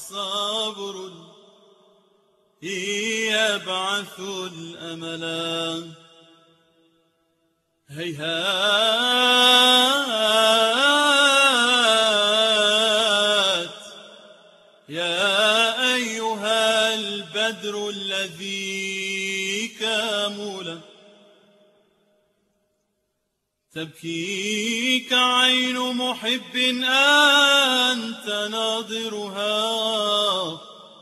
صبر يبعث الأملا. هيهات يا أيها البدر الذي كامل، تبكيك عين محب أنت ناظرها،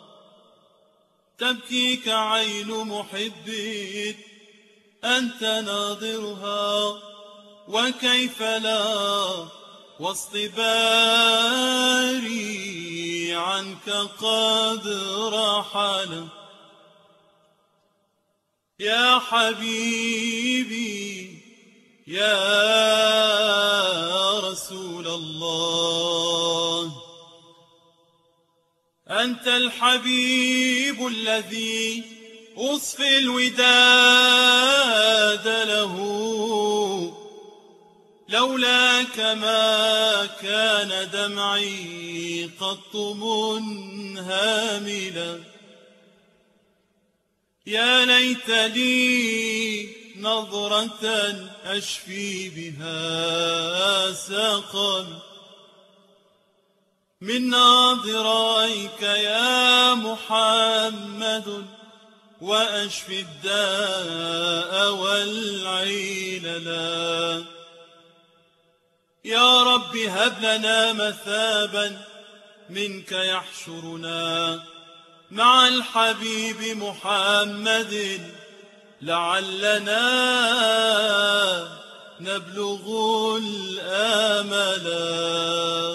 تبكيك عين محب أنت ناظرها. وكيف لا واصطباري عنك قد رحل. يا حبيبي يا رسول الله، أنت الحبيب الذي أصفي الوداد له، لولاك ما كان دمعي قط منهملا. يا ليت لي نظرة أشفي بها سقم من ناظريك يا محمد، وأشفي الداء والعللا. يا رب هب لنا مثابا منك يحشرنا مع الحبيب محمد، لعلنا نبلغ الآملا.